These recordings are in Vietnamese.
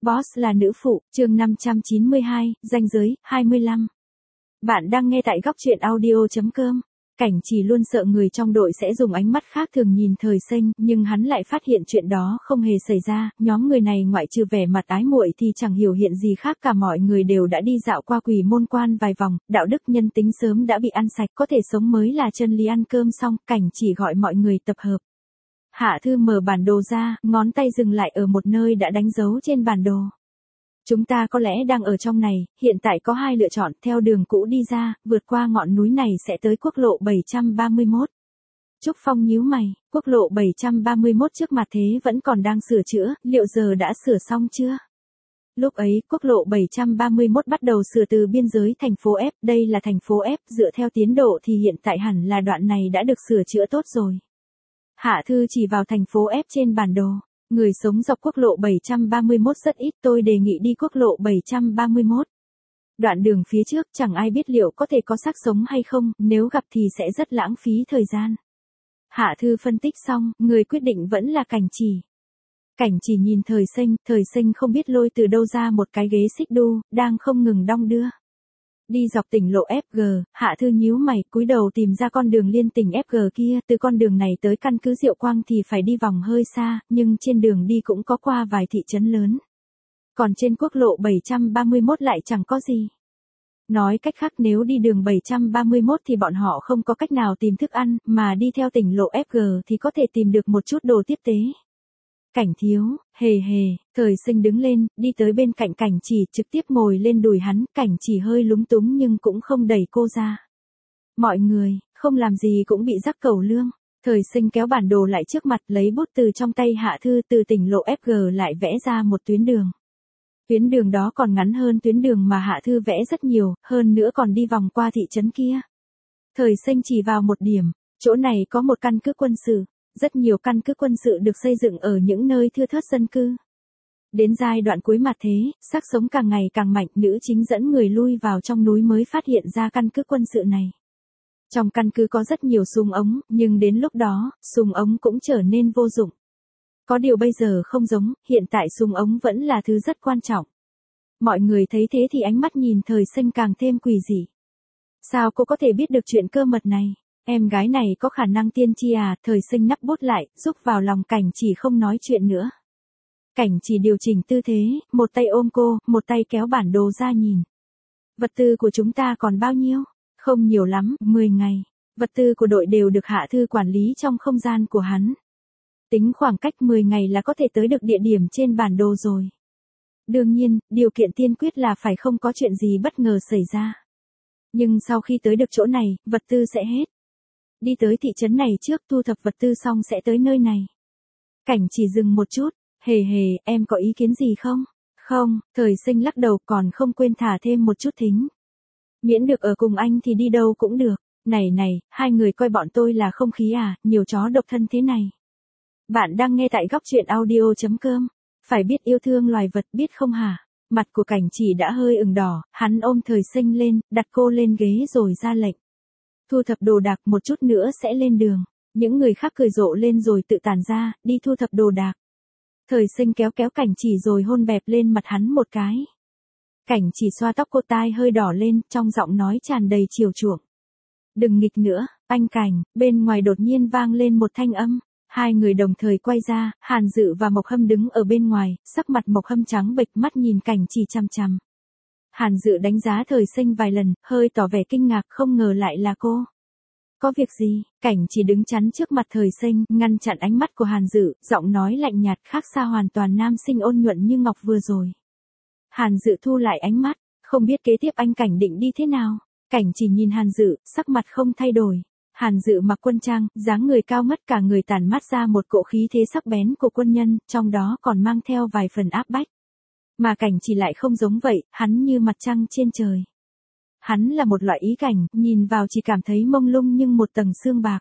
Boss là nữ phụ, chương 592, ranh giới, 25. Bạn đang nghe tại góc truyện audio.com. Cảnh Chỉ luôn sợ người trong đội sẽ dùng ánh mắt khác thường nhìn Thời Sinh, nhưng hắn lại phát hiện chuyện đó không hề xảy ra, nhóm người này ngoại trừ vẻ mặt ái muội thì chẳng hiểu hiện gì khác cả, mọi người đều đã đi dạo qua Quỷ Môn Quan vài vòng, đạo đức nhân tính sớm đã bị ăn sạch, có thể sống mới là chân lý. Ăn cơm xong, Cảnh Chỉ gọi mọi người tập hợp. Hạ Thư mở bản đồ ra, ngón tay dừng lại ở một nơi đã đánh dấu trên bản đồ. Chúng ta có lẽ đang ở trong này, hiện tại có hai lựa chọn, theo đường cũ đi ra, vượt qua ngọn núi này sẽ tới quốc lộ 731. Trúc Phong nhíu mày, quốc lộ 731 trước mặt thế vẫn còn đang sửa chữa, liệu giờ đã sửa xong chưa? Lúc ấy, quốc lộ 731 bắt đầu sửa từ biên giới thành phố F, đây là thành phố F, dựa theo tiến độ thì hiện tại hẳn là đoạn này đã được sửa chữa tốt rồi. Hạ Thư chỉ vào thành phố F trên bản đồ. Người sống dọc quốc lộ 731 rất ít, tôi đề nghị đi quốc lộ 731. Đoạn đường phía trước chẳng ai biết liệu có thể có xác sống hay không, nếu gặp thì sẽ rất lãng phí thời gian. Hạ Thư phân tích xong, người quyết định vẫn là Cảnh Chỉ. Cảnh Chỉ nhìn Thời Sinh không biết lôi từ đâu ra một cái ghế xích đu, đang không ngừng đong đưa. Đi dọc tỉnh lộ FG, Hạ Thư nhíu mày, cúi đầu tìm ra con đường liên tỉnh FG kia, từ con đường này tới căn cứ Diệu Quang thì phải đi vòng hơi xa, nhưng trên đường đi cũng có qua vài thị trấn lớn. Còn trên quốc lộ 731 lại chẳng có gì. Nói cách khác, nếu đi đường 731 thì bọn họ không có cách nào tìm thức ăn, mà đi theo tỉnh lộ FG thì có thể tìm được một chút đồ tiếp tế. Cảnh thiếu, hề, Thời Sinh đứng lên, đi tới bên cạnh Cảnh Chỉ, trực tiếp ngồi lên đùi hắn, Cảnh Chỉ hơi lúng túng nhưng cũng không đẩy cô ra. Mọi người, không làm gì cũng bị rắc cẩu lương. Thời Sinh kéo bản đồ lại trước mặt, lấy bút từ trong tay Hạ Thư, từ tỉnh lộ FG lại vẽ ra một tuyến đường. Tuyến đường đó còn ngắn hơn tuyến đường mà Hạ Thư vẽ rất nhiều, hơn nữa còn đi vòng qua thị trấn kia. Thời Sinh chỉ vào một điểm, chỗ này có một căn cứ quân sự. Rất nhiều căn cứ quân sự được xây dựng ở những nơi thưa thớt dân cư. Đến giai đoạn cuối mặt thế, xác sống càng ngày càng mạnh, nữ chính dẫn người lui vào trong núi mới phát hiện ra căn cứ quân sự này. Trong căn cứ có rất nhiều súng ống, nhưng đến lúc đó, súng ống cũng trở nên vô dụng. Có điều bây giờ không giống, hiện tại súng ống vẫn là thứ rất quan trọng. Mọi người thấy thế thì ánh mắt nhìn Thời Sinh càng thêm quỷ dị. Sao cô có thể biết được chuyện cơ mật này? Em gái này có khả năng tiên tri à? Thời Sinh nắp bút lại, rúc vào lòng Cảnh Chỉ không nói chuyện nữa. Cảnh Chỉ điều chỉnh tư thế, một tay ôm cô, một tay kéo bản đồ ra nhìn. Vật tư của chúng ta còn bao nhiêu? Không nhiều lắm, 10 ngày. Vật tư của đội đều được Hạ Thư quản lý trong không gian của hắn. Tính khoảng cách 10 ngày là có thể tới được địa điểm trên bản đồ rồi. Đương nhiên, điều kiện tiên quyết là phải không có chuyện gì bất ngờ xảy ra. Nhưng sau khi tới được chỗ này, vật tư sẽ hết. Đi tới thị trấn này trước, thu thập vật tư xong sẽ tới nơi này. Cảnh Chỉ dừng một chút, hề, em có ý kiến gì không? Không, Thời Sinh lắc đầu, còn không quên thả thêm một chút thính. Miễn được ở cùng anh thì đi đâu cũng được. Này, hai người coi bọn tôi là không khí à, nhiều chó độc thân thế này. Bạn đang nghe tại góc truyện audio.com. Phải biết yêu thương loài vật, biết không hả? Mặt của Cảnh Chỉ đã hơi ửng đỏ, hắn ôm Thời Sinh lên, đặt cô lên ghế rồi ra lệnh. Thu thập đồ đạc, một chút nữa sẽ lên đường. Những người khác cười rộ lên rồi tự tản ra, đi thu thập đồ đạc. Thời Sinh kéo Cảnh Chỉ rồi hôn bẹp lên mặt hắn một cái. Cảnh Chỉ xoa tóc cô, tai hơi đỏ lên, trong giọng nói tràn đầy chiều chuộng. Đừng nghịch nữa, anh Cảnh. Bên ngoài đột nhiên vang lên một thanh âm. Hai người đồng thời quay ra, Hàn Dự và Mộc Hâm đứng ở bên ngoài, sắc mặt Mộc Hâm trắng bệch, mắt nhìn Cảnh Chỉ chằm chằm. Hàn Dự đánh giá Thời Sinh vài lần, hơi tỏ vẻ kinh ngạc, không ngờ lại là cô. Có việc gì? Cảnh Chỉ đứng chắn trước mặt Thời Sinh, ngăn chặn ánh mắt của Hàn Dự, giọng nói lạnh nhạt, khác xa hoàn toàn nam sinh ôn nhuận như ngọc vừa rồi. Hàn Dự thu lại ánh mắt, không biết kế tiếp anh Cảnh định đi thế nào. Cảnh Chỉ nhìn Hàn Dự, sắc mặt không thay đổi. Hàn Dự mặc quân trang, dáng người cao ngất, cả người tản mát ra một cỗ khí thế sắc bén của quân nhân, trong đó còn mang theo vài phần áp bách. Mà Cảnh Chỉ lại không giống vậy, hắn như mặt trăng trên trời. Hắn là một loại ý cảnh, nhìn vào chỉ cảm thấy mông lung nhưng một tầng sương bạc.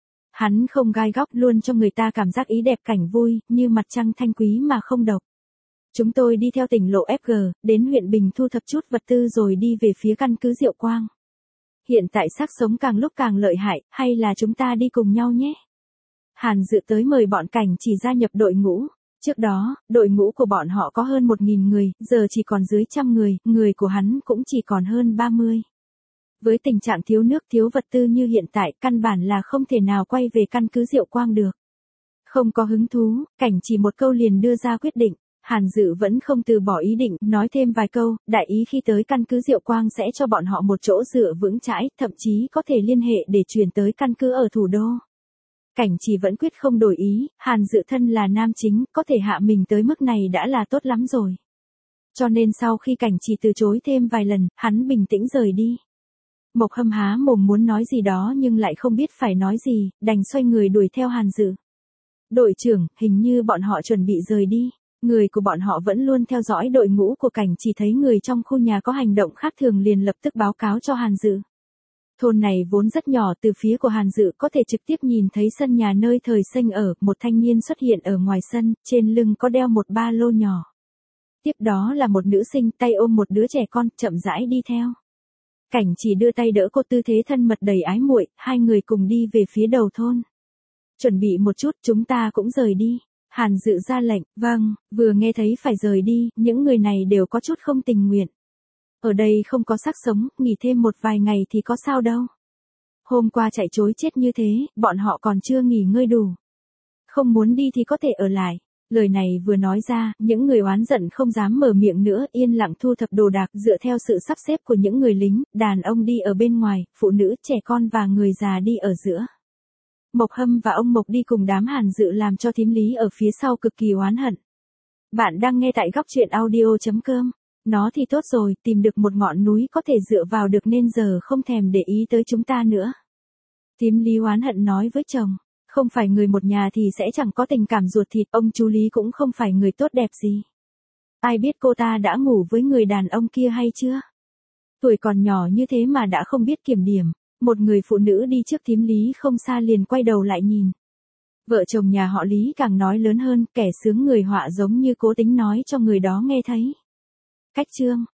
Hắn không gai góc, luôn cho người ta cảm giác ý đẹp cảnh vui, như mặt trăng thanh quý mà không độc. Chúng tôi đi theo tỉnh lộ FG, đến huyện Bình thu thập chút vật tư rồi đi về phía căn cứ Diệu Quang. Hiện tại xác sống càng lúc càng lợi hại, hay là chúng ta đi cùng nhau nhé? Hàn Dự tới mời bọn Cảnh Chỉ gia nhập đội ngũ. Trước đó, đội ngũ của bọn họ có hơn 1.000 người, giờ chỉ còn dưới 100 người, người của hắn cũng chỉ còn hơn 30. Với tình trạng thiếu nước thiếu vật tư như hiện tại, căn bản là không thể nào quay về căn cứ Diệu Quang được. Không có hứng thú, Cảnh chỉ một câu liền đưa ra quyết định. Hàn Dự vẫn không từ bỏ ý định, nói thêm vài câu, đại ý khi tới căn cứ Diệu Quang sẽ cho bọn họ một chỗ dựa vững chãi, thậm chí có thể liên hệ để chuyển tới căn cứ ở thủ đô. Cảnh chỉ vẫn quyết không đổi ý, Hàn Dự thân là nam chính, có thể hạ mình tới mức này đã là tốt lắm rồi. Cho nên sau khi Cảnh chỉ từ chối thêm vài lần, hắn bình tĩnh rời đi. Mộc Hâm há mồm muốn nói gì đó nhưng lại không biết phải nói gì, đành xoay người đuổi theo Hàn Dự. Đội trưởng, hình như bọn họ chuẩn bị rời đi. Người của bọn họ vẫn luôn theo dõi đội ngũ của Cảnh chỉ thấy người trong khu nhà có hành động khác thường liền lập tức báo cáo cho Hàn Dự. Thôn này vốn rất nhỏ, từ phía của Hàn Dự có thể trực tiếp nhìn thấy sân nhà nơi Thời Xanh ở, một thanh niên xuất hiện ở ngoài sân, trên lưng có đeo một ba lô nhỏ. Tiếp đó là một nữ sinh tay ôm một đứa trẻ con, chậm rãi đi theo. Cảnh chỉ đưa tay đỡ cô, tư thế thân mật đầy ái muội, hai người cùng đi về phía đầu thôn. Chuẩn bị một chút, chúng ta cũng rời đi. Hàn Dự ra lệnh, vâng, vừa nghe thấy phải rời đi, những người này đều có chút không tình nguyện. Ở đây không có xác sống, nghỉ thêm một vài ngày thì có sao đâu. Hôm qua chạy trối chết như thế, bọn họ còn chưa nghỉ ngơi đủ. Không muốn đi thì có thể ở lại. Lời này vừa nói ra, những người oán giận không dám mở miệng nữa, yên lặng thu thập đồ đạc dựa theo sự sắp xếp của những người lính, đàn ông đi ở bên ngoài, phụ nữ, trẻ con và người già đi ở giữa. Mộc Hâm và ông Mộc đi cùng đám Hàn Dự làm cho thím Lý ở phía sau cực kỳ oán hận. Bạn đang nghe tại góc truyện audio.com. Nó thì tốt rồi, tìm được một ngọn núi có thể dựa vào được nên giờ không thèm để ý tới chúng ta nữa. Thím Lý oán hận nói với chồng, không phải người một nhà thì sẽ chẳng có tình cảm ruột thịt, ông chú Lý cũng không phải người tốt đẹp gì. Ai biết cô ta đã ngủ với người đàn ông kia hay chưa? Tuổi còn nhỏ như thế mà đã không biết kiểm điểm. Một người phụ nữ đi trước thím Lý không xa liền quay đầu lại nhìn. Vợ chồng nhà họ Lý càng nói lớn hơn, kẻ sướng người họa giống như cố tính nói cho người đó nghe thấy. Cách chương